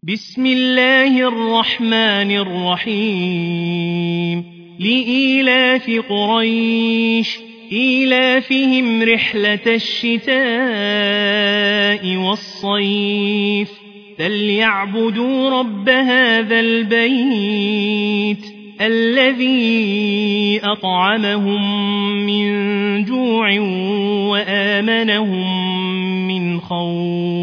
بسم الله الرحمن الرحيم لإيلاف قريش إيلافهم رحلة الشتاء والصيف فليعبدوا رب هذا البيت الذي أطعمهم من جوع وآمنهم من خوف